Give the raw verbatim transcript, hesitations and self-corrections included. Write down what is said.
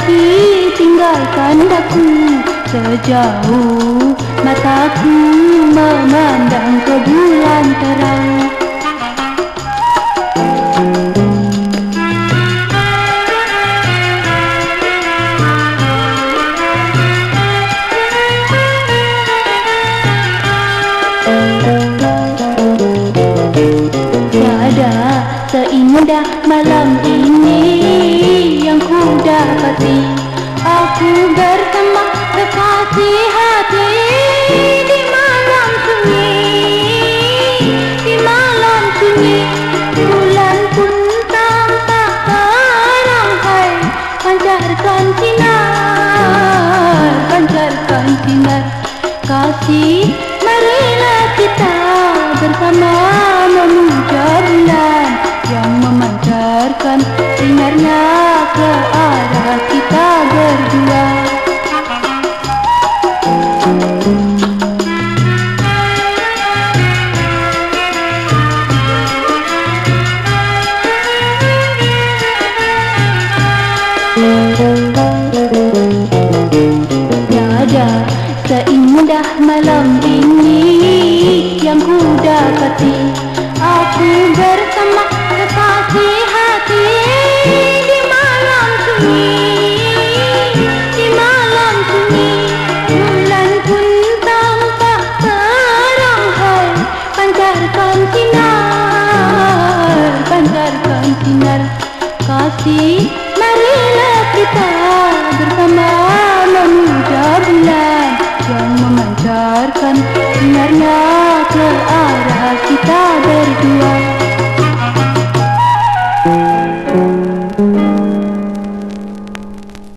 pergi tinggalkan daku sejauh mataku memandang ke bulan terang. Tiada seindah malam ini yang ku dapati, aku bersama kekasih hati di malam sunyi. Di malam sunyi bulan pun tampak terang, hai pancarkan sinar, pancarkan sinar kasih. Marilah kita bersama memuja bulan yang memancarkan sinarnya ke arah kita berdua. Tiada seindah malam ini yang ku dapati, aku bersama kekasih hati di malam sunyi. Di malam sunyi bulan pun tampak terang, hai pancarkan sinar, pancarkan sinar kasih. Marilah kita bersama memuja bulan yang memancarkan sinarnya ke arah kita berdua.